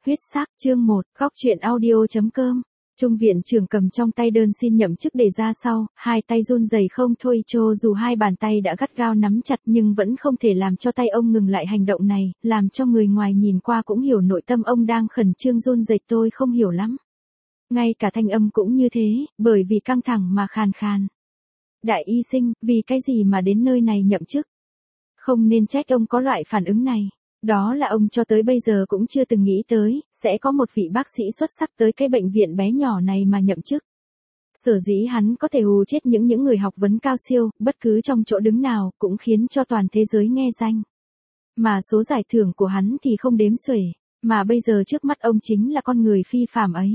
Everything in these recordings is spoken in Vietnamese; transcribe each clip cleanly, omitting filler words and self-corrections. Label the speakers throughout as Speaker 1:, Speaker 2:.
Speaker 1: huyết sắc, chương 1, góc truyện audio.com. Trung viện trưởng cầm trong tay đơn xin nhậm chức để ra sau, hai tay run rẩy không thôi, cho dù hai bàn tay đã gắt gao nắm chặt nhưng vẫn không thể làm cho tay ông ngừng lại hành động này, làm cho người ngoài nhìn qua cũng hiểu nội tâm ông đang khẩn trương run rẩy. Tôi không hiểu lắm. Ngay cả thanh âm cũng như thế, bởi vì căng thẳng mà khàn khàn. Đại y sinh, vì cái gì mà đến nơi này nhậm chức? Không nên trách ông có loại phản ứng này. Đó là ông cho tới bây giờ cũng chưa từng nghĩ tới, sẽ có một vị bác sĩ xuất sắc tới cái bệnh viện bé nhỏ này mà nhậm chức. Sở dĩ hắn có thể hù chết những người học vấn cao siêu, bất cứ trong chỗ đứng nào, cũng khiến cho toàn thế giới nghe danh. Mà số giải thưởng của hắn thì không đếm xuể, mà bây giờ trước mắt ông chính là con người phi phàm ấy.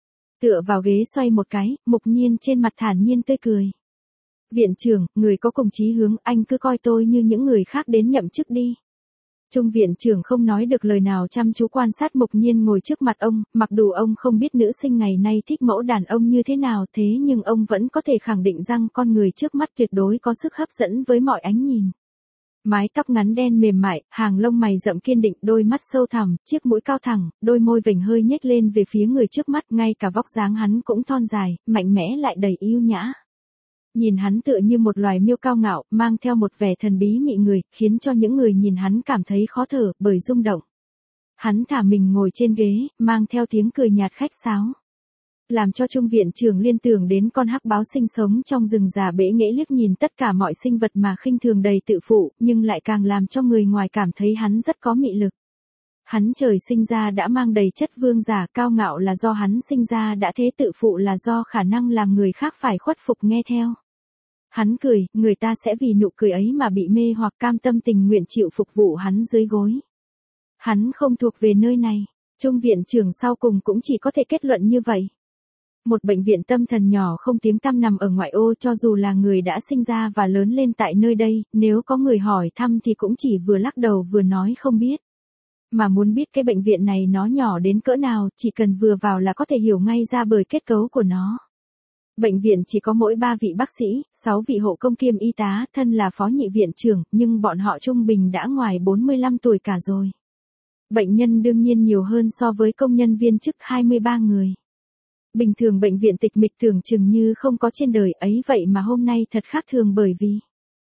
Speaker 1: Tựa vào ghế xoay một cái, Mục Nhiên trên mặt thản nhiên tươi cười. Viện trưởng, người có cùng chí hướng, anh cứ coi tôi như những người khác đến nhậm chức đi. Trung viện trưởng không nói được lời nào, chăm chú quan sát Mục Nhiên ngồi trước mặt ông, mặc dù ông không biết nữ sinh ngày nay thích mẫu đàn ông như thế nào, thế nhưng ông vẫn có thể khẳng định rằng con người trước mắt tuyệt đối có sức hấp dẫn với mọi ánh nhìn. Mái tóc ngắn đen mềm mại, hàng lông mày rậm kiên định, đôi mắt sâu thẳm, chiếc mũi cao thẳng, đôi môi vểnh hơi nhếch lên về phía người trước mắt, ngay cả vóc dáng hắn cũng thon dài, mạnh mẽ lại đầy yêu nhã. Nhìn hắn tựa như một loài miêu cao ngạo, mang theo một vẻ thần bí mị người, khiến cho những người nhìn hắn cảm thấy khó thở, bởi rung động. Hắn thả mình ngồi trên ghế, mang theo tiếng cười nhạt khách sáo. Làm cho Trung viện trưởng liên tưởng đến con hắc báo sinh sống trong rừng già bẽ nghễ liếc nhìn tất cả mọi sinh vật mà khinh thường đầy tự phụ, nhưng lại càng làm cho người ngoài cảm thấy hắn rất có mị lực. Hắn trời sinh ra đã mang đầy chất vương giả, cao ngạo là do hắn sinh ra đã thế, tự phụ là do khả năng làm người khác phải khuất phục nghe theo. Hắn cười, người ta sẽ vì nụ cười ấy mà bị mê hoặc, cam tâm tình nguyện chịu phục vụ hắn dưới gối. Hắn không thuộc về nơi này. Trung viện trưởng sau cùng cũng chỉ có thể kết luận như vậy. Một bệnh viện tâm thần nhỏ không tiếng tăm nằm ở ngoại ô, cho dù là người đã sinh ra và lớn lên tại nơi đây, nếu có người hỏi thăm thì cũng chỉ vừa lắc đầu vừa nói không biết. Mà muốn biết cái bệnh viện này nó nhỏ đến cỡ nào, chỉ cần vừa vào là có thể hiểu ngay ra bởi kết cấu của nó. Bệnh viện chỉ có mỗi 3 vị bác sĩ, 6 vị hộ công kiêm y tá, thân là phó nhị viện trưởng, nhưng bọn họ trung bình đã ngoài 45 tuổi cả rồi. Bệnh nhân đương nhiên nhiều hơn so với công nhân viên chức 23 người. Bình thường bệnh viện tịch mịch tưởng chừng như không có trên đời ấy, vậy mà hôm nay thật khác thường bởi vì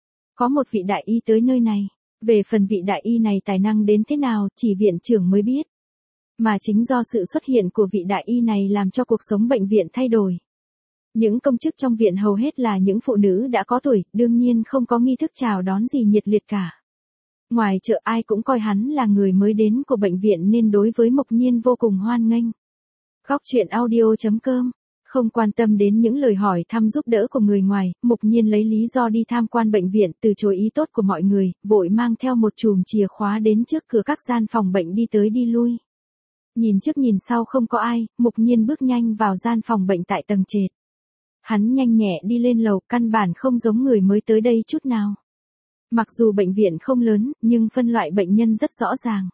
Speaker 1: có một vị đại y tới nơi này. Về phần vị đại y này tài năng đến thế nào, chỉ viện trưởng mới biết. Mà chính do sự xuất hiện của vị đại y này làm cho cuộc sống bệnh viện thay đổi. Những công chức trong viện hầu hết là những phụ nữ đã có tuổi, đương nhiên không có nghi thức chào đón gì nhiệt liệt cả. Ngoài chợ ai cũng coi hắn là người mới đến của bệnh viện nên đối với Mục Nhiên vô cùng hoan nghênh. Góc truyện audio.com. Không quan tâm đến những lời hỏi thăm giúp đỡ của người ngoài, Mục Nhiên lấy lý do đi tham quan bệnh viện, từ chối ý tốt của mọi người, vội mang theo một chùm chìa khóa đến trước cửa các gian phòng bệnh đi tới đi lui. Nhìn trước nhìn sau không có ai, Mục Nhiên bước nhanh vào gian phòng bệnh tại tầng trệt. Hắn nhanh nhẹ đi lên lầu, căn bản không giống người mới tới đây chút nào. Mặc dù bệnh viện không lớn, nhưng phân loại bệnh nhân rất rõ ràng.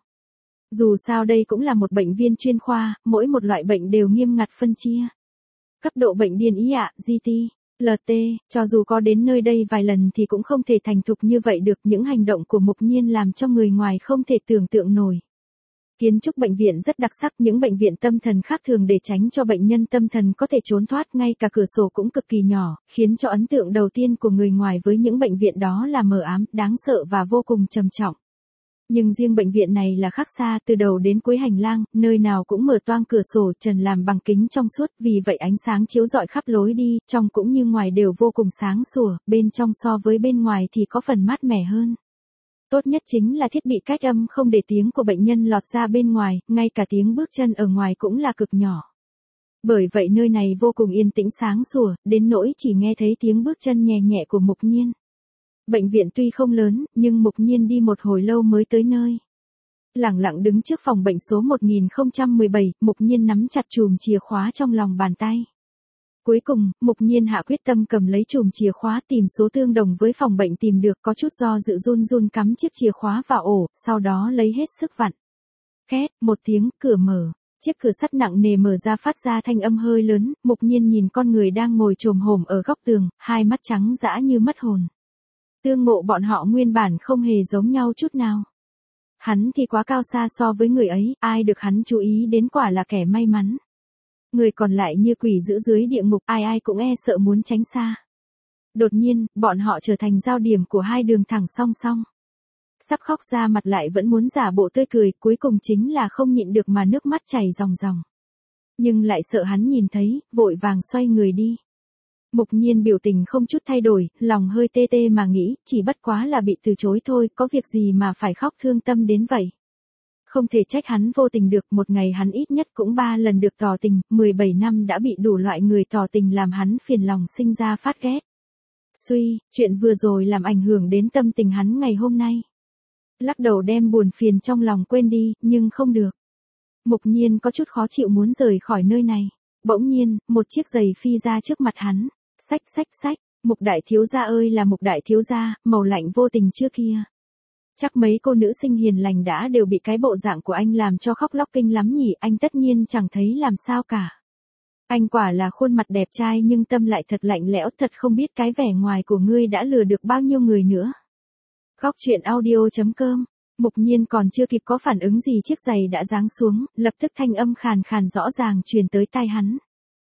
Speaker 1: Dù sao đây cũng là một bệnh viện chuyên khoa, mỗi một loại bệnh đều nghiêm ngặt phân chia. Cấp độ bệnh điên ý ạ, GT, LT, cho dù có đến nơi đây vài lần thì cũng không thể thành thục như vậy được. Những hành động của Mục Nhiên làm cho người ngoài không thể tưởng tượng nổi. Kiến trúc bệnh viện rất đặc sắc, những bệnh viện tâm thần khác thường để tránh cho bệnh nhân tâm thần có thể trốn thoát, ngay cả cửa sổ cũng cực kỳ nhỏ, khiến cho ấn tượng đầu tiên của người ngoài với những bệnh viện đó là mờ ám, đáng sợ và vô cùng trầm trọng. Nhưng riêng bệnh viện này là khác xa, từ đầu đến cuối hành lang, nơi nào cũng mở toang cửa sổ trần làm bằng kính trong suốt, vì vậy ánh sáng chiếu rọi khắp lối đi, trong cũng như ngoài đều vô cùng sáng sủa, bên trong so với bên ngoài thì có phần mát mẻ hơn. Tốt nhất chính là thiết bị cách âm không để tiếng của bệnh nhân lọt ra bên ngoài, ngay cả tiếng bước chân ở ngoài cũng là cực nhỏ. Bởi vậy nơi này vô cùng yên tĩnh sáng sủa, đến nỗi chỉ nghe thấy tiếng bước chân nhẹ nhẹ của Mục Nhiên. Bệnh viện tuy không lớn, nhưng Mục Nhiên đi một hồi lâu mới tới nơi. Lẳng lặng đứng trước phòng bệnh số 1017, Mục Nhiên nắm chặt chùm chìa khóa trong lòng bàn tay. Cuối cùng, Mục Nhiên hạ quyết tâm cầm lấy chùm chìa khóa, tìm số tương đồng với phòng bệnh tìm được, có chút do dự run run cắm chiếc chìa khóa vào ổ, sau đó lấy hết sức vặn. Két, một tiếng, cửa mở. Chiếc cửa sắt nặng nề mở ra phát ra thanh âm hơi lớn, Mục Nhiên nhìn con người đang ngồi chồm hổm ở góc tường, hai mắt trắng dã như mất hồn. Tương ngộ bọn họ nguyên bản không hề giống nhau chút nào. Hắn thì quá cao xa so với người ấy, ai được hắn chú ý đến quả là kẻ may mắn. Người còn lại như quỷ giữ dưới địa ngục, ai ai cũng e sợ muốn tránh xa. Đột nhiên, bọn họ trở thành giao điểm của hai đường thẳng song song. Sắp khóc ra mặt lại vẫn muốn giả bộ tươi cười, cuối cùng chính là không nhịn được mà nước mắt chảy ròng ròng. Nhưng lại sợ hắn nhìn thấy, vội vàng xoay người đi. Mục Nhiên biểu tình không chút thay đổi, lòng hơi tê tê mà nghĩ, chỉ bất quá là bị từ chối thôi, có việc gì mà phải khóc thương tâm đến vậy. Không thể trách hắn vô tình được, một ngày hắn ít nhất cũng 3 lần được tỏ tình, 17 năm đã bị đủ loại người tỏ tình làm hắn phiền lòng sinh ra phát ghét. Suy, chuyện vừa rồi làm ảnh hưởng đến tâm tình hắn ngày hôm nay. Lắc đầu đem buồn phiền trong lòng quên đi, nhưng không được. Mục Nhiên có chút khó chịu muốn rời khỏi nơi này. Bỗng nhiên, một chiếc giày phi ra trước mặt hắn. Xách xách xách, Mục đại thiếu gia ơi là Mục đại thiếu gia, màu lạnh vô tình chưa kia. Chắc mấy cô nữ sinh hiền lành đã đều bị cái bộ dạng của anh làm cho khóc lóc kinh lắm nhỉ, anh tất nhiên chẳng thấy làm sao cả. Anh quả là khuôn mặt đẹp trai nhưng tâm lại thật lạnh lẽo, thật không biết cái vẻ ngoài của ngươi đã lừa được bao nhiêu người nữa. Góc truyện audio.com. Mục Nhiên còn chưa kịp có phản ứng gì chiếc giày đã giáng xuống, lập tức thanh âm khàn khàn rõ ràng truyền tới tai hắn.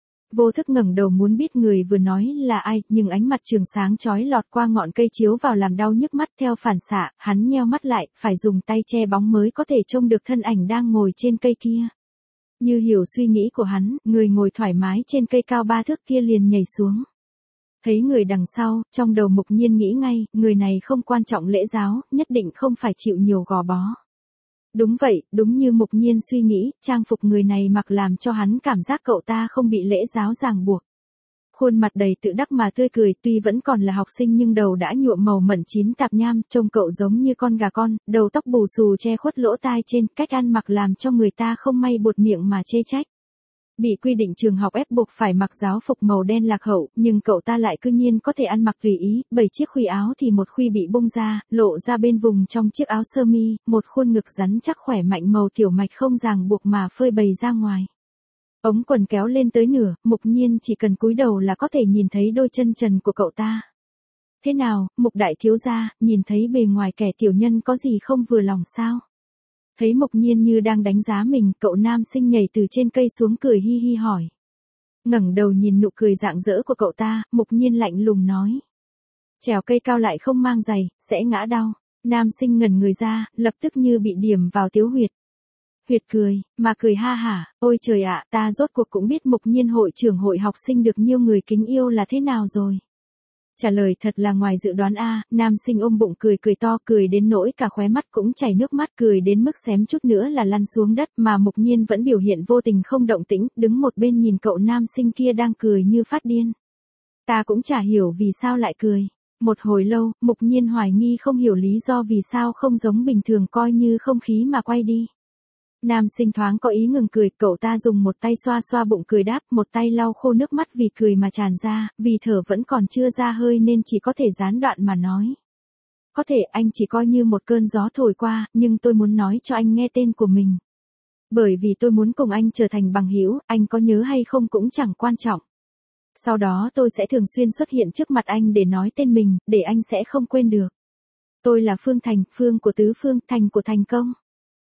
Speaker 1: Vô thức ngẩng đầu muốn biết người vừa nói là ai, nhưng ánh mặt trường sáng chói lọt qua ngọn cây chiếu vào làm đau nhức mắt theo phản xạ, hắn nheo mắt lại, phải dùng tay che bóng mới có thể trông được thân ảnh đang ngồi trên cây kia. Như hiểu suy nghĩ của hắn, người ngồi thoải mái trên cây cao 3 thước kia liền nhảy xuống. Thấy người đằng sau, trong đầu Mục Nhiên nghĩ ngay, người này không quan trọng lễ giáo, nhất định không phải chịu nhiều gò bó. Đúng vậy, đúng như Mục Nhiên suy nghĩ, trang phục người này mặc làm cho hắn cảm giác cậu ta không bị lễ giáo ràng buộc. Khuôn mặt đầy tự đắc mà tươi cười, tuy vẫn còn là học sinh nhưng đầu đã nhuộm màu mẩn chín tạp nham, trông cậu giống như con gà con, đầu tóc bù xù che khuất lỗ tai trên, cách ăn mặc làm cho người ta không may buột miệng mà chê trách. Bị quy định trường học ép buộc phải mặc giáo phục màu đen lạc hậu, nhưng cậu ta lại cư nhiên có thể ăn mặc tùy ý, 7 chiếc khuy áo thì một khuy bị bung ra, lộ ra bên vùng trong chiếc áo sơ mi, một khuôn ngực rắn chắc khỏe mạnh màu tiểu mạch không ràng buộc mà phơi bày ra ngoài. Ống quần kéo lên tới nửa, Mục Nhiên chỉ cần cúi đầu là có thể nhìn thấy đôi chân trần của cậu ta. Thế nào, Mục đại thiếu gia, nhìn thấy bề ngoài kẻ tiểu nhân có gì không vừa lòng sao? Thấy Mục Nhiên như đang đánh giá mình, cậu nam sinh nhảy từ trên cây xuống cười hi hi hỏi. Ngẩng đầu nhìn nụ cười rạng rỡ của cậu ta, Mục Nhiên lạnh lùng nói. Trèo cây cao lại không mang giày, sẽ ngã đau. Nam sinh ngẩn người ra, lập tức như bị điểm vào tiếu huyệt. Huyệt cười, mà cười ha hả, ôi trời ạ, ta rốt cuộc cũng biết Mục Nhiên hội trưởng hội học sinh được nhiều người kính yêu là thế nào rồi. Trả lời thật là ngoài dự đoán a. Nam sinh ôm bụng cười cười to, cười đến nỗi cả khóe mắt cũng chảy nước mắt, cười đến mức xém chút nữa là lăn xuống đất, mà Mục Nhiên vẫn biểu hiện vô tình không động tĩnh, đứng một bên nhìn cậu nam sinh kia đang cười như phát điên. Ta cũng chả hiểu vì sao lại cười. Một hồi lâu, Mục Nhiên hoài nghi không hiểu lý do vì sao không giống bình thường, coi như không khí mà quay đi. Nam sinh thoáng có ý ngừng cười, cậu ta dùng một tay xoa xoa bụng cười đáp, một tay lau khô nước mắt vì cười mà tràn ra, vì thở vẫn còn chưa ra hơi nên chỉ có thể gián đoạn mà nói. Có thể anh chỉ coi như một cơn gió thổi qua, nhưng tôi muốn nói cho anh nghe tên của mình. Bởi vì tôi muốn cùng anh trở thành bằng hữu, anh có nhớ hay không cũng chẳng quan trọng. Sau đó tôi sẽ thường xuyên xuất hiện trước mặt anh để nói tên mình, để anh sẽ không quên được. Tôi là Phương Thành, Phương của Tứ Phương, Thành của Thành Công.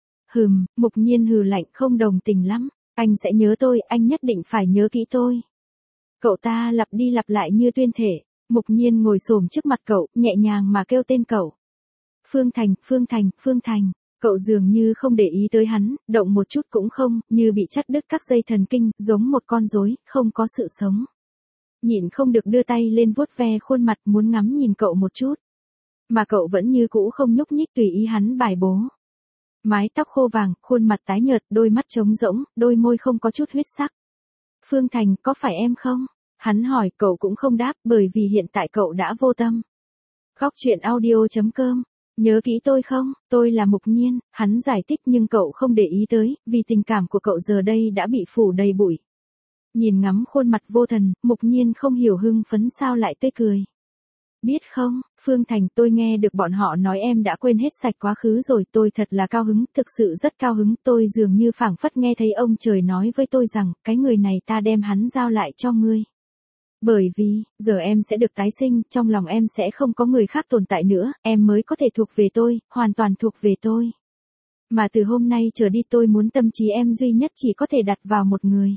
Speaker 1: Mục Nhiên hừ lạnh, không đồng tình lắm. Anh sẽ nhớ tôi, anh nhất định phải nhớ kỹ tôi. Cậu ta lặp đi lặp lại như tuyên thể. Mục Nhiên ngồi xổm trước mặt cậu, nhẹ nhàng mà kêu tên cậu. Phương Thành, Phương Thành, Phương Thành. Cậu dường như không để ý tới hắn, động một chút cũng không, như bị chắt đứt các dây thần kinh, giống một con rối, không có sự sống. Nhịn không được đưa tay lên vuốt ve khuôn mặt, muốn ngắm nhìn cậu một chút. Mà cậu vẫn như cũ không nhúc nhích, tùy ý hắn bài bố. Mái tóc khô vàng, khuôn mặt tái nhợt, đôi mắt trống rỗng, đôi môi không có chút huyết sắc. Phương Thành, có phải em không? Hắn hỏi, cậu cũng không đáp, bởi vì hiện tại cậu đã vô tâm. Góc truyện audio.com. Nhớ kỹ tôi không? Tôi là Mục Nhiên. Hắn giải thích nhưng cậu không để ý tới, vì tình cảm của cậu giờ đây đã bị phủ đầy bụi. Nhìn ngắm khuôn mặt vô thần, Mục Nhiên không hiểu hưng phấn sao lại tươi cười. Biết không, Phương Thành, tôi nghe được bọn họ nói em đã quên hết sạch quá khứ rồi, tôi thật là cao hứng, thực sự rất cao hứng, tôi dường như phảng phất nghe thấy ông trời nói với tôi rằng, cái người này ta đem hắn giao lại cho ngươi. Bởi vì, giờ em sẽ được tái sinh, trong lòng em sẽ không có người khác tồn tại nữa, em mới có thể thuộc về tôi, hoàn toàn thuộc về tôi. Mà từ hôm nay trở đi tôi muốn tâm trí em duy nhất chỉ có thể đặt vào một người.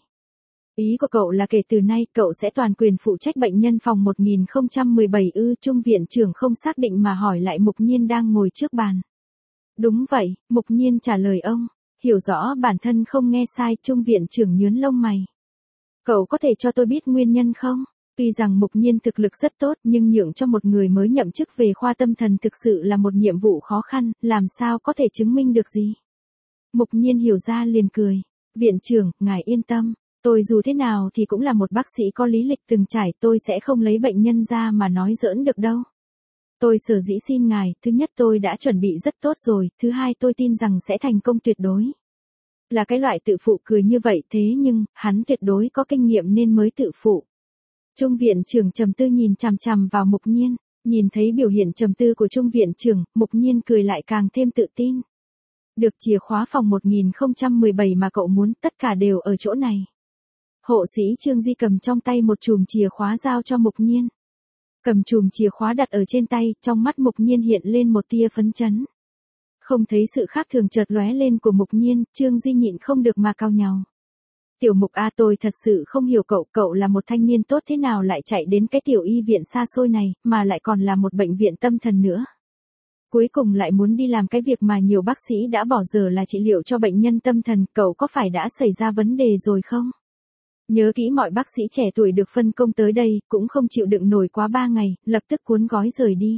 Speaker 1: Ý của cậu là kể từ nay cậu sẽ toàn quyền phụ trách bệnh nhân phòng 1017 ư? Trung viện trưởng không xác định mà hỏi lại Mục Nhiên đang ngồi trước bàn. Đúng vậy, Mục Nhiên trả lời ông. Hiểu rõ bản thân không nghe sai, Trung viện trưởng nhướng lông mày. Cậu có thể cho tôi biết nguyên nhân không? Tuy rằng Mục Nhiên thực lực rất tốt nhưng nhượng cho một người mới nhậm chức về khoa tâm thần thực sự là một nhiệm vụ khó khăn, làm sao có thể chứng minh được gì? Mục Nhiên hiểu ra liền cười. Viện trưởng, ngài yên tâm. Tôi dù thế nào thì cũng là một bác sĩ có lý lịch từng trải, tôi sẽ không lấy bệnh nhân ra mà nói giỡn được đâu. Tôi sở dĩ xin ngài, thứ nhất tôi đã chuẩn bị rất tốt rồi, thứ hai tôi tin rằng sẽ thành công tuyệt đối. Là cái loại tự phụ cười như vậy thế nhưng, hắn tuyệt đối có kinh nghiệm nên mới tự phụ. Trung viện trưởng trầm tư nhìn chằm chằm vào Mục Nhiên, nhìn thấy biểu hiện trầm tư của Trung viện trưởng, Mục Nhiên cười lại càng thêm tự tin. Được, chìa khóa phòng 1017 mà cậu muốn, tất cả đều ở chỗ này. Hộ sĩ Trương Di cầm trong tay một chùm chìa khóa giao cho Mục Nhiên. Cầm chùm chìa khóa đặt ở trên tay, trong mắt Mục Nhiên hiện lên một tia phấn chấn. Không thấy sự khác thường chợt lóe lên của Mục Nhiên, Trương Di nhịn không được mà cau nhàu. Tiểu Mục a, tôi thật sự không hiểu cậu là một thanh niên tốt thế nào lại chạy đến cái tiểu y viện xa xôi này, mà lại còn là một bệnh viện tâm thần nữa. Cuối cùng lại muốn đi làm cái việc mà nhiều bác sĩ đã bỏ giờ là trị liệu cho bệnh nhân tâm thần, cậu có phải đã xảy ra vấn đề rồi không? Nhớ kỹ mọi bác sĩ trẻ tuổi được phân công tới đây, cũng không chịu đựng nổi quá 3 ngày, lập tức cuốn gói rời đi.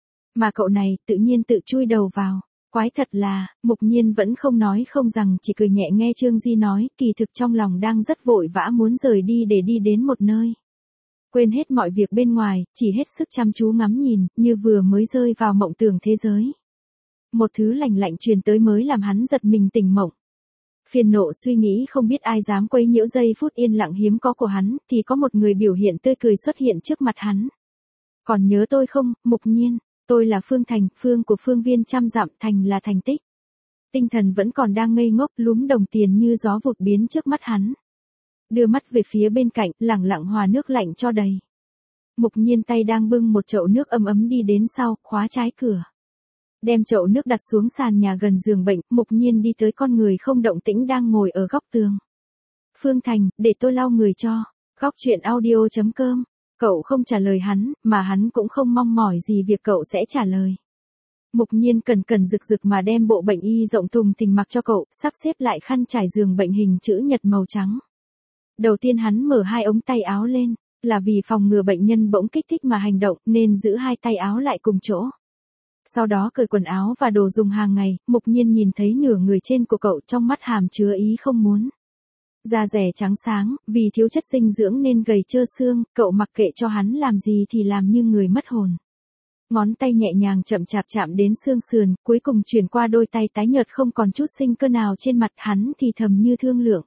Speaker 1: Mà cậu này, tự nhiên tự chui đầu vào. Quái thật là, Mục Nhiên vẫn không nói không rằng, chỉ cười nhẹ nghe Trương Di nói, kỳ thực trong lòng đang rất vội vã muốn rời đi để đi đến một nơi. Quên hết mọi việc bên ngoài, chỉ hết sức chăm chú ngắm nhìn, như vừa mới rơi vào mộng tưởng thế giới. Một thứ lạnh lạnh truyền tới mới làm hắn giật mình tỉnh mộng. Phiền nộ suy nghĩ không biết ai dám quấy nhiễu giây phút yên lặng hiếm có của hắn, thì có một người biểu hiện tươi cười xuất hiện trước mặt hắn. Còn nhớ tôi không, Mục Nhiên, tôi là Phương Thành, Phương của phương viên trăm dặm, Thành là thành tích. Tinh thần vẫn còn đang ngây ngốc, lúm đồng tiền như gió vụt biến trước mắt hắn. Đưa mắt về phía bên cạnh, lẳng lặng hòa nước lạnh cho đầy. Mục Nhiên tay đang bưng một chậu nước ấm ấm đi đến sau, khóa trái cửa. Đem chậu nước đặt xuống sàn nhà gần giường bệnh, Mục Nhiên đi tới con người không động tĩnh đang ngồi ở góc tường. Phương Thành, để tôi lau người cho. Góc chuyện audio.com. Cậu không trả lời hắn, mà hắn cũng không mong mỏi gì việc cậu sẽ trả lời. Mục Nhiên cẩn cẩn rực rực mà đem bộ bệnh y rộng thùng thình mặc cho cậu, sắp xếp lại khăn trải giường bệnh hình chữ nhật màu trắng. Đầu tiên hắn mở hai ống tay áo lên, là vì phòng ngừa bệnh nhân bỗng kích thích mà hành động nên giữ hai tay áo lại cùng chỗ. Sau đó cởi quần áo và đồ dùng hàng ngày, Mục Nhiên nhìn thấy nửa người trên của cậu trong mắt hàm chứa ý không muốn. Da rẻ trắng sáng, vì thiếu chất dinh dưỡng nên gầy trơ xương, cậu mặc kệ cho hắn làm gì thì làm như người mất hồn. Ngón tay nhẹ nhàng chậm chạp chạm đến xương sườn, cuối cùng chuyển qua đôi tay tái nhợt không còn chút sinh cơ nào trên mặt hắn thì thầm như thương lượng.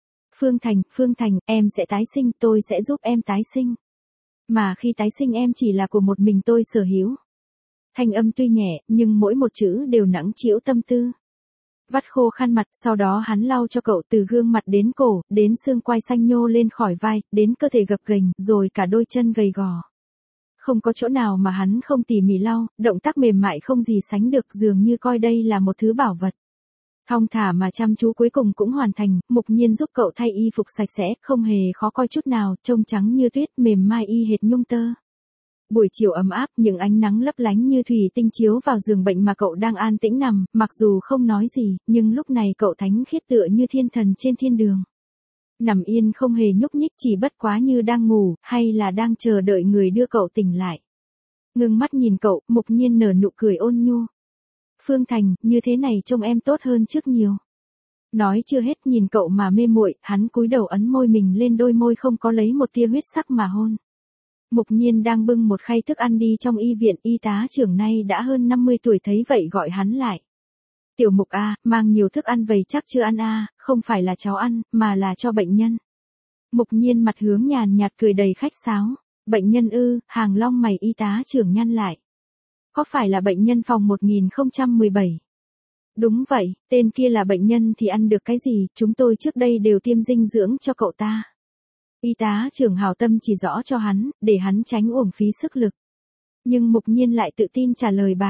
Speaker 1: Phương Thành, em sẽ tái sinh, tôi sẽ giúp em tái sinh. Mà khi tái sinh em chỉ là của một mình tôi sở hữu. Thanh âm tuy nhẹ, nhưng mỗi một chữ đều nặng trĩu tâm tư. Vắt khô khăn mặt, sau đó hắn lau cho cậu từ gương mặt đến cổ, đến xương quai xanh nhô lên khỏi vai, đến cơ thể gập ghềnh, rồi cả đôi chân gầy gò. Không có chỗ nào mà hắn không tỉ mỉ lau, động tác mềm mại không gì sánh được, dường như coi đây là một thứ bảo vật. Thong thả mà chăm chú cuối cùng cũng hoàn thành, Mục Nhiên giúp cậu thay y phục sạch sẽ, không hề khó coi chút nào, trông trắng như tuyết, mềm mai y hệt nhung tơ. Buổi chiều ấm áp, những ánh nắng lấp lánh như thủy tinh chiếu vào giường bệnh mà cậu đang an tĩnh nằm, mặc dù không nói gì, nhưng lúc này cậu thánh khiết tựa như thiên thần trên thiên đường. Nằm yên không hề nhúc nhích, chỉ bất quá như đang ngủ, hay là đang chờ đợi người đưa cậu tỉnh lại. Ngưng mắt nhìn cậu, Mục Nhiên nở nụ cười ôn nhu. Phương Thành, như thế này trông em tốt hơn trước nhiều. Nói chưa hết nhìn cậu mà mê muội, hắn cúi đầu ấn môi mình lên đôi môi không có lấy một tia huyết sắc mà hôn. Mục Nhiên đang bưng một khay thức ăn đi trong y viện, y tá trưởng nay đã hơn 50 tuổi thấy vậy gọi hắn lại. Tiểu Mục a, mang nhiều thức ăn về chắc chưa ăn a, không phải là cháu ăn, mà là cho bệnh nhân. Mục Nhiên mặt hướng nhàn nhạt cười đầy khách sáo. Bệnh nhân ư? Hàng lông mày y tá trưởng nhăn lại. Có phải là bệnh nhân phòng 1017? Đúng vậy, tên kia là bệnh nhân thì ăn được cái gì, chúng tôi trước đây đều tiêm dinh dưỡng cho cậu ta. Y tá trưởng hảo tâm chỉ rõ cho hắn, để hắn tránh uổng phí sức lực. Nhưng Mục Nhiên lại tự tin trả lời bà.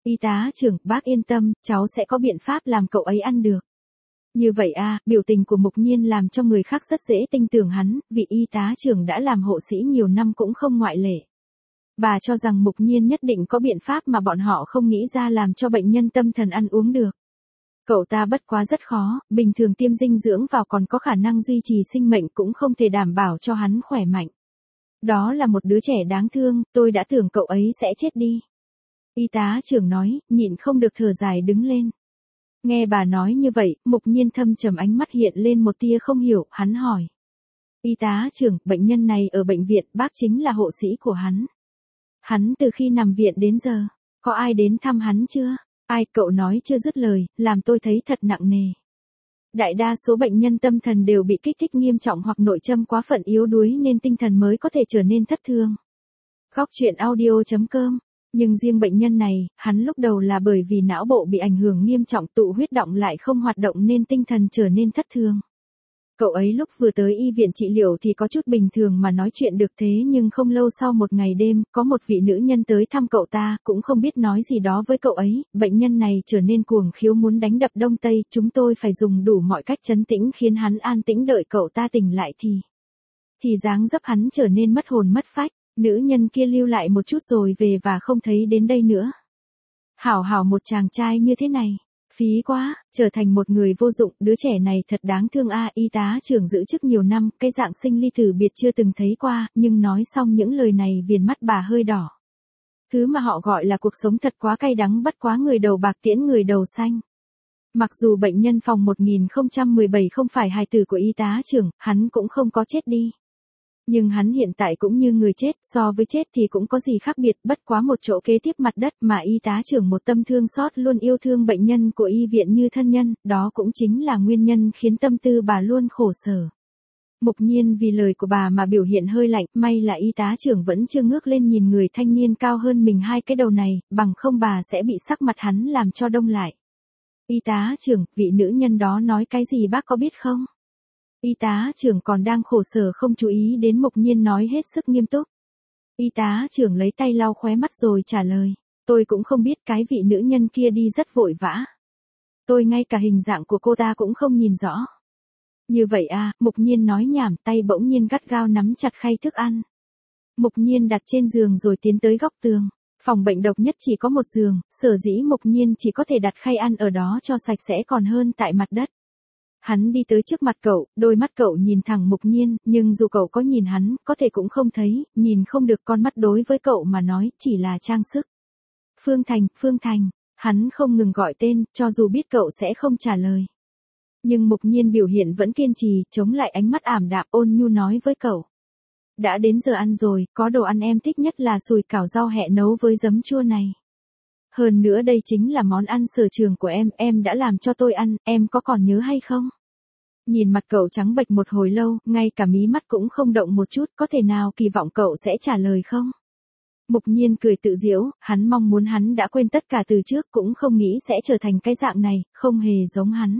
Speaker 1: Y tá trưởng, bác yên tâm, cháu sẽ có biện pháp làm cậu ấy ăn được. Như vậy à, biểu tình của Mục Nhiên làm cho người khác rất dễ tin tưởng hắn, vị y tá trưởng đã làm hộ sĩ nhiều năm cũng không ngoại lệ. Bà cho rằng Mục Nhiên nhất định có biện pháp mà bọn họ không nghĩ ra làm cho bệnh nhân tâm thần ăn uống được. Cậu ta bất quá rất khó, bình thường tiêm dinh dưỡng vào còn có khả năng duy trì sinh mệnh cũng không thể đảm bảo cho hắn khỏe mạnh. Đó là một đứa trẻ đáng thương, tôi đã tưởng cậu ấy sẽ chết đi. Y tá trưởng nói, nhịn không được thở dài đứng lên. Nghe bà nói như vậy, Mục Nhiên thâm trầm ánh mắt hiện lên một tia không hiểu, hắn hỏi. Y tá trưởng, bệnh nhân này ở bệnh viện, bác chính là hộ sĩ của hắn. Hắn từ khi nằm viện đến giờ, có ai đến thăm hắn chưa? Ai, cậu nói chưa dứt lời, làm tôi thấy thật nặng nề. Đại đa số bệnh nhân tâm thần đều bị kích thích nghiêm trọng hoặc nội châm quá phận yếu đuối nên tinh thần mới có thể trở nên thất thường. Góc truyện audio.com. Nhưng riêng bệnh nhân này, hắn lúc đầu là bởi vì não bộ bị ảnh hưởng nghiêm trọng, tụ huyết động lại không hoạt động nên tinh thần trở nên thất thường. Cậu ấy lúc vừa tới y viện trị liệu thì có chút bình thường mà nói chuyện được, thế nhưng không lâu sau một ngày đêm, có một vị nữ nhân tới thăm cậu ta, cũng không biết nói gì đó với cậu ấy, bệnh nhân này trở nên cuồng khiếu muốn đánh đập đông tây, chúng tôi phải dùng đủ mọi cách trấn tĩnh khiến hắn an tĩnh đợi cậu ta tỉnh lại thì dáng dấp hắn trở nên mất hồn mất phách, nữ nhân kia lưu lại một chút rồi về và không thấy đến đây nữa. Hảo một chàng trai như thế này. Phí quá, trở thành một người vô dụng, đứa trẻ này thật đáng thương a. Y tá trưởng giữ chức nhiều năm, cái dạng sinh ly tử biệt chưa từng thấy qua, nhưng nói xong những lời này viền mắt bà hơi đỏ. Thứ mà họ gọi là cuộc sống thật quá cay đắng, bất quá người đầu bạc tiễn người đầu xanh. Mặc dù bệnh nhân phòng 1017 không phải hài tử của y tá trưởng, hắn cũng không có chết đi. Nhưng hắn hiện tại cũng như người chết, so với chết thì cũng có gì khác biệt, bất quá một chỗ kế tiếp mặt đất mà y tá trưởng một tâm thương xót luôn yêu thương bệnh nhân của y viện như thân nhân, đó cũng chính là nguyên nhân khiến tâm tư bà luôn khổ sở. Mục Nhiên vì lời của bà mà biểu hiện hơi lạnh, may là y tá trưởng vẫn chưa ngước lên nhìn người thanh niên cao hơn mình hai cái đầu này, bằng không bà sẽ bị sắc mặt hắn làm cho đông lại. Y tá trưởng, vị nữ nhân đó nói cái gì bác có biết không? Y tá trưởng còn đang khổ sở không chú ý đến Mục Nhiên nói hết sức nghiêm túc. Y tá trưởng lấy tay lau khóe mắt rồi trả lời. Tôi cũng không biết, cái vị nữ nhân kia đi rất vội vã. Tôi ngay cả hình dạng của cô ta cũng không nhìn rõ. Như vậy à, Mục Nhiên nói nhảm, tay bỗng nhiên gắt gao nắm chặt khay thức ăn. Mục Nhiên đặt trên giường rồi tiến tới góc tường. Phòng bệnh độc nhất chỉ có một giường, sở dĩ Mục Nhiên chỉ có thể đặt khay ăn ở đó cho sạch sẽ còn hơn tại mặt đất. Hắn đi tới trước mặt cậu, đôi mắt cậu nhìn thẳng Mục Nhiên, nhưng dù cậu có nhìn hắn, có thể cũng không thấy, nhìn không được, con mắt đối với cậu mà nói, chỉ là trang sức. Phương Thành, hắn không ngừng gọi tên, cho dù biết cậu sẽ không trả lời. Nhưng Mục Nhiên biểu hiện vẫn kiên trì, chống lại ánh mắt ảm đạm, ôn nhu nói với cậu. Đã đến giờ ăn rồi, có đồ ăn em thích nhất là sùi cảo rau hẹ nấu với giấm chua này. Hơn nữa đây chính là món ăn sở trường của em đã làm cho tôi ăn, em có còn nhớ hay không? Nhìn mặt cậu trắng bệch một hồi lâu, ngay cả mí mắt cũng không động một chút, có thể nào kỳ vọng cậu sẽ trả lời không? Mục Nhiên cười tự giễu, hắn mong muốn hắn đã quên tất cả từ trước, cũng không nghĩ sẽ trở thành cái dạng này, không hề giống hắn.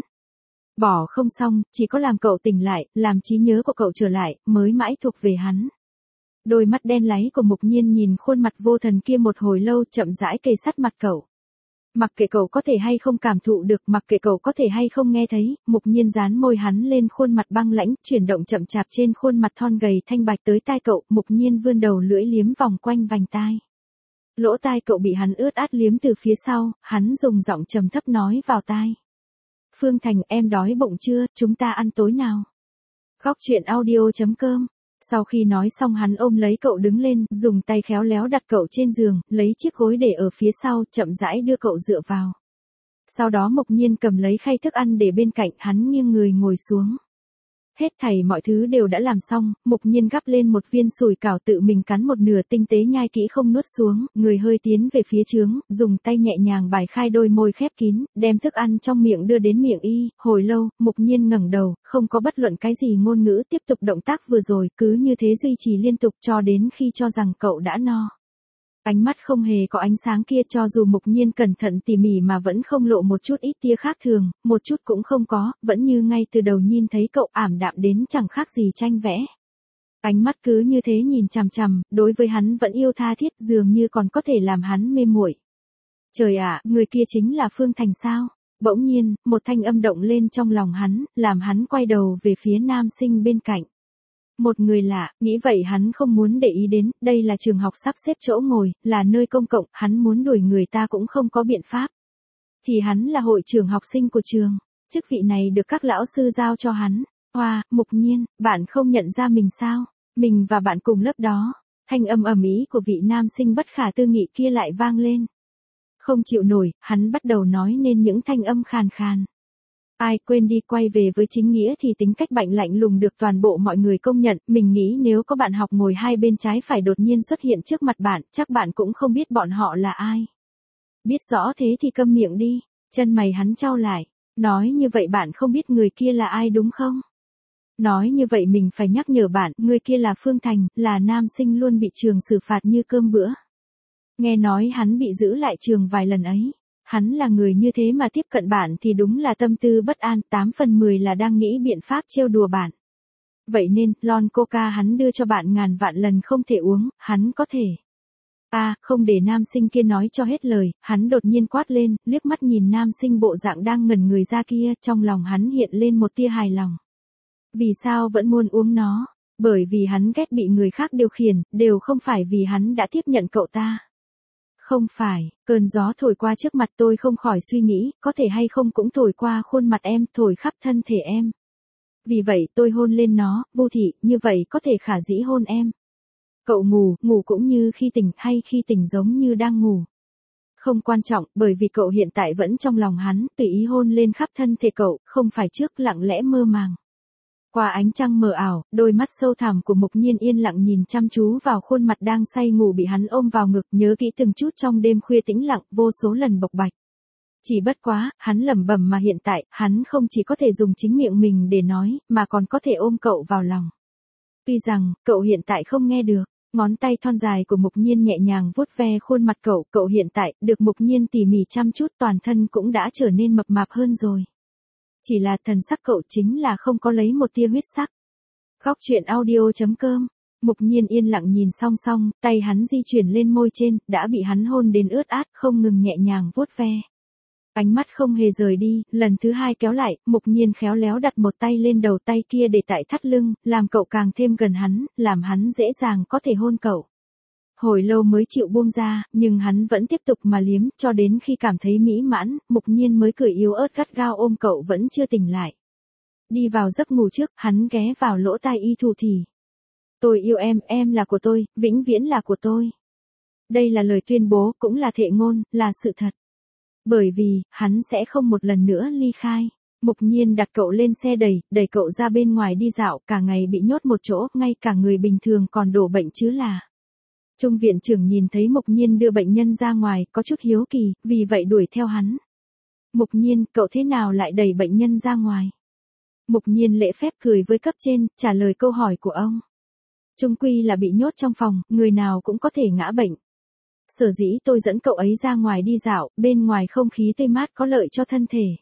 Speaker 1: Bỏ không xong, chỉ có làm cậu tỉnh lại, làm trí nhớ của cậu trở lại, mới mãi thuộc về hắn. Đôi mắt đen láy của Mục Nhiên nhìn khuôn mặt vô thần kia một hồi lâu, chậm rãi kề sát mặt cậu. Mặc kệ cậu có thể hay không cảm thụ được, mặc kệ cậu có thể hay không nghe thấy, Mục Nhiên dán môi hắn lên khuôn mặt băng lãnh, chuyển động chậm chạp trên khuôn mặt thon gầy thanh bạch tới tai cậu, Mục Nhiên vươn đầu lưỡi liếm vòng quanh vành tai. Lỗ tai cậu bị hắn ướt át liếm từ phía sau, hắn dùng giọng trầm thấp nói vào tai. Phương Thành, em đói bụng chưa, chúng ta ăn tối nào? Góc truyện audio.com. Sau khi nói xong hắn ôm lấy cậu đứng lên, dùng tay khéo léo đặt cậu trên giường, lấy chiếc gối để ở phía sau, chậm rãi đưa cậu dựa vào. Sau đó Mục Nhiên cầm lấy khay thức ăn để bên cạnh, hắn nghiêng người ngồi xuống. Hết thảy mọi thứ đều đã làm xong, Mục Nhiên gắp lên một viên sủi cảo tự mình cắn một nửa tinh tế nhai kỹ không nuốt xuống, người hơi tiến về phía trướng, dùng tay nhẹ nhàng bài khai đôi môi khép kín, đem thức ăn trong miệng đưa đến miệng y, hồi lâu, Mục Nhiên ngẩng đầu, không có bất luận cái gì ngôn ngữ, tiếp tục động tác vừa rồi, cứ như thế duy trì liên tục cho đến khi cho rằng cậu đã no. Ánh mắt không hề có ánh sáng kia, cho dù Mục Nhiên cẩn thận tỉ mỉ mà vẫn không lộ một chút ít tia khác thường, một chút cũng không có, vẫn như ngay từ đầu nhìn thấy cậu ảm đạm đến chẳng khác gì tranh vẽ. Ánh mắt cứ như thế nhìn chằm chằm, đối với hắn vẫn yêu tha thiết, dường như còn có thể làm hắn mê muội. Trời ạ, người kia chính là Phương Thành sao? Bỗng nhiên, một thanh âm động lên trong lòng hắn, làm hắn quay đầu về phía nam sinh bên cạnh. Một người lạ, nghĩ vậy hắn không muốn để ý đến, đây là trường học sắp xếp chỗ ngồi, là nơi công cộng, hắn muốn đuổi người ta cũng không có biện pháp. Thì hắn là hội trưởng học sinh của trường, chức vị này được các lão sư giao cho hắn. Hoa, Mục Nhiên, bạn không nhận ra mình sao? Mình và bạn cùng lớp đó. Thanh âm ầm ĩ của vị nam sinh bất khả tư nghị kia lại vang lên. Không chịu nổi, hắn bắt đầu nói nên những thanh âm khàn khàn. Ai quên đi, quay về với chính nghĩa thì tính cách bệnh lạnh lùng được toàn bộ mọi người công nhận, mình nghĩ nếu có bạn học ngồi hai bên trái phải đột nhiên xuất hiện trước mặt bạn, chắc bạn cũng không biết bọn họ là ai. Biết rõ thế thì câm miệng đi, chân mày hắn chau lại, nói như vậy bạn không biết người kia là ai đúng không? Nói như vậy mình phải nhắc nhở bạn, người kia là Phương Thành, là nam sinh luôn bị trường xử phạt như cơm bữa. Nghe nói hắn bị giữ lại trường vài lần ấy. Hắn là người như thế mà tiếp cận bạn thì đúng là tâm tư bất an, 8 phần 10 là đang nghĩ biện pháp trêu đùa bạn. Vậy nên, lon coca hắn đưa cho bạn ngàn vạn lần không thể uống, hắn có thể. Không để nam sinh kia nói cho hết lời, hắn đột nhiên quát lên, liếc mắt nhìn nam sinh bộ dạng đang ngẩn người ra kia, trong lòng hắn hiện lên một tia hài lòng. Vì sao vẫn muốn uống nó? Bởi vì hắn ghét bị người khác điều khiển, đều không phải vì hắn đã tiếp nhận cậu ta. Không phải, cơn gió thổi qua trước mặt tôi không khỏi suy nghĩ, có thể hay không cũng thổi qua khuôn mặt em, thổi khắp thân thể em. Vì vậy tôi hôn lên nó, vô thị, như vậy có thể khả dĩ hôn em. Cậu ngủ cũng như khi tỉnh hay khi tỉnh giống như đang ngủ. Không quan trọng, bởi vì cậu hiện tại vẫn trong lòng hắn, tùy ý hôn lên khắp thân thể cậu, không phải trước lặng lẽ mơ màng. Qua ánh trăng mờ ảo, đôi mắt sâu thẳm của Mục Nhiên yên lặng nhìn chăm chú vào khuôn mặt đang say ngủ bị hắn ôm vào ngực, nhớ kỹ từng chút trong đêm khuya tĩnh lặng, vô số lần bộc bạch. Chỉ bất quá, hắn lẩm bẩm mà hiện tại, hắn không chỉ có thể dùng chính miệng mình để nói, mà còn có thể ôm cậu vào lòng. Tuy rằng, cậu hiện tại không nghe được, ngón tay thon dài của Mục Nhiên nhẹ nhàng vuốt ve khuôn mặt cậu hiện tại, được Mục Nhiên tỉ mỉ chăm chút toàn thân cũng đã trở nên mập mạp hơn rồi. Chỉ là thần sắc cậu chính là không có lấy một tia huyết sắc. Góc truyện audio.com. Mục Nhiên yên lặng nhìn song song, tay hắn di chuyển lên môi trên, đã bị hắn hôn đến ướt át, không ngừng nhẹ nhàng vuốt ve. Ánh mắt không hề rời đi, lần thứ hai kéo lại, Mục Nhiên khéo léo đặt một tay lên đầu tay kia để tại thắt lưng, làm cậu càng thêm gần hắn, làm hắn dễ dàng có thể hôn cậu. Hồi lâu mới chịu buông ra, nhưng hắn vẫn tiếp tục mà liếm, cho đến khi cảm thấy mỹ mãn, Mục Nhiên mới cười yếu ớt gắt gao ôm cậu vẫn chưa tỉnh lại. Đi vào giấc ngủ trước, hắn ghé vào lỗ tai y thủ thỉ. Tôi yêu em là của tôi, vĩnh viễn là của tôi. Đây là lời tuyên bố, cũng là thệ ngôn, là sự thật. Bởi vì, hắn sẽ không một lần nữa ly khai. Mục Nhiên đặt cậu lên xe đẩy cậu ra bên ngoài đi dạo, cả ngày bị nhốt một chỗ, ngay cả người bình thường còn đổ bệnh chứ là. Trung viện trưởng nhìn thấy Mục Nhiên đưa bệnh nhân ra ngoài, có chút hiếu kỳ, vì vậy đuổi theo hắn. Mục Nhiên, cậu thế nào lại đẩy bệnh nhân ra ngoài? Mục Nhiên lễ phép cười với cấp trên, trả lời câu hỏi của ông. Chung quy là bị nhốt trong phòng, người nào cũng có thể ngã bệnh. Sở dĩ tôi dẫn cậu ấy ra ngoài đi dạo, bên ngoài không khí tươi mát có lợi cho thân thể.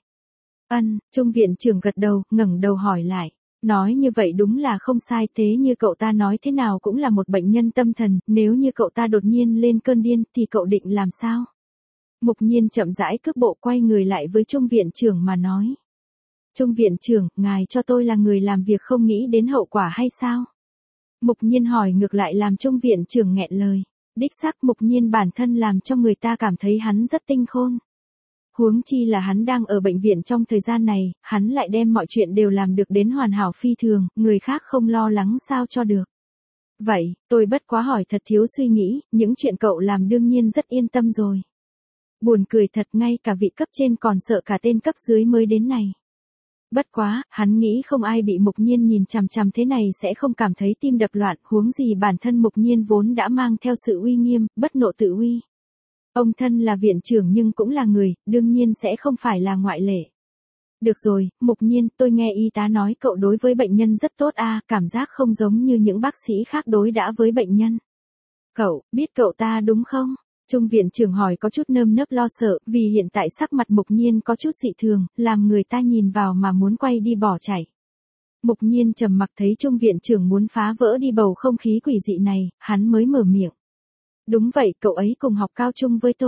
Speaker 1: Trung viện trưởng gật đầu, ngẩng đầu hỏi lại. Nói như vậy đúng là không sai, thế như cậu ta nói thế nào cũng là một bệnh nhân tâm thần, nếu như cậu ta đột nhiên lên cơn điên thì cậu định làm sao? Mục Nhiên chậm rãi cước bộ quay người lại với Trung viện trưởng mà nói. Trung viện trưởng, ngài cho tôi là người làm việc không nghĩ đến hậu quả hay sao? Mục Nhiên hỏi ngược lại làm Trung viện trưởng nghẹn lời. Đích xác Mục Nhiên bản thân làm cho người ta cảm thấy hắn rất tinh khôn. Huống chi là hắn đang ở bệnh viện trong thời gian này, hắn lại đem mọi chuyện đều làm được đến hoàn hảo phi thường, người khác không lo lắng sao cho được. Vậy, tôi bất quá hỏi thật thiếu suy nghĩ, những chuyện cậu làm đương nhiên rất yên tâm rồi. Buồn cười thật, ngay cả vị cấp trên còn sợ cả tên cấp dưới mới đến này. Bất quá, hắn nghĩ không ai bị Mục Nhiên nhìn chằm chằm thế này sẽ không cảm thấy tim đập loạn, huống gì bản thân Mục Nhiên vốn đã mang theo sự uy nghiêm, bất nộ tự uy. Ông thân là viện trưởng nhưng cũng là người, đương nhiên sẽ không phải là ngoại lệ. Được rồi, Mục Nhiên, tôi nghe y tá nói cậu đối với bệnh nhân rất tốt cảm giác không giống như những bác sĩ khác đối đãi với bệnh nhân. Cậu, biết cậu ta đúng không? Trung viện trưởng hỏi có chút nơm nớp lo sợ, vì hiện tại sắc mặt Mục Nhiên có chút dị thường, làm người ta nhìn vào mà muốn quay đi bỏ chạy. Mục Nhiên trầm mặc thấy Trung viện trưởng muốn phá vỡ đi bầu không khí quỷ dị này, hắn mới mở miệng. Đúng vậy, cậu ấy cùng học cao trung với tôi.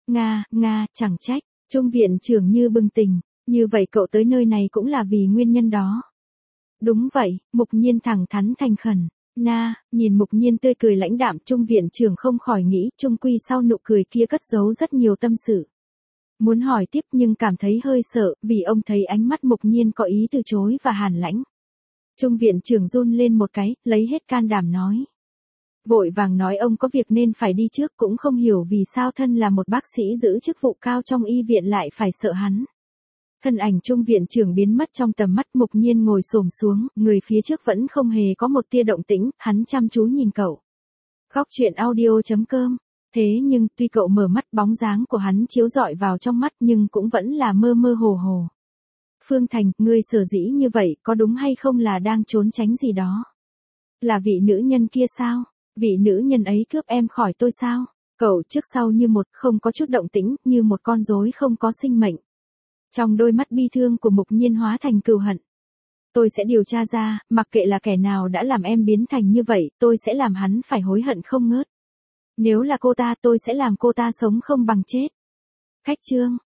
Speaker 1: Nga, chẳng trách. Trung viện trưởng như bừng tỉnh. Như vậy cậu tới nơi này cũng là vì nguyên nhân đó. Đúng vậy, Mục Nhiên thẳng thắn thành khẩn. Nhìn Mục Nhiên tươi cười lãnh đạm, Trung viện trưởng không khỏi nghĩ, trung quy sau nụ cười kia cất giấu rất nhiều tâm sự. Muốn hỏi tiếp nhưng cảm thấy hơi sợ, vì ông thấy ánh mắt Mục Nhiên có ý từ chối và hàn lãnh. Trung viện trưởng run lên một cái, lấy hết can đảm nói. Vội vàng nói ông có việc nên phải đi trước, cũng không hiểu vì sao thân là một bác sĩ giữ chức vụ cao trong y viện lại phải sợ hắn. Thân ảnh Trung viện trưởng biến mất trong tầm mắt, Mục Nhiên ngồi xổm xuống, người phía trước vẫn không hề có một tia động tĩnh, hắn chăm chú nhìn cậu. Góc truyện audio.com. Thế nhưng tuy cậu mở mắt, bóng dáng của hắn chiếu rọi vào trong mắt nhưng cũng vẫn là mơ mơ hồ hồ. Phương Thành, ngươi sở dĩ như vậy có đúng hay không là đang trốn tránh gì đó? Là vị nữ nhân kia sao? Vị nữ nhân ấy cướp em khỏi tôi sao? Cậu trước sau như một, không có chút động tĩnh, như một con rối không có sinh mệnh. Trong đôi mắt bi thương của Mục Nhiên hóa thành cừu hận. Tôi sẽ điều tra ra, mặc kệ là kẻ nào đã làm em biến thành như vậy, tôi sẽ làm hắn phải hối hận không ngớt. Nếu là cô ta, tôi sẽ làm cô ta sống không bằng chết. Khách chương.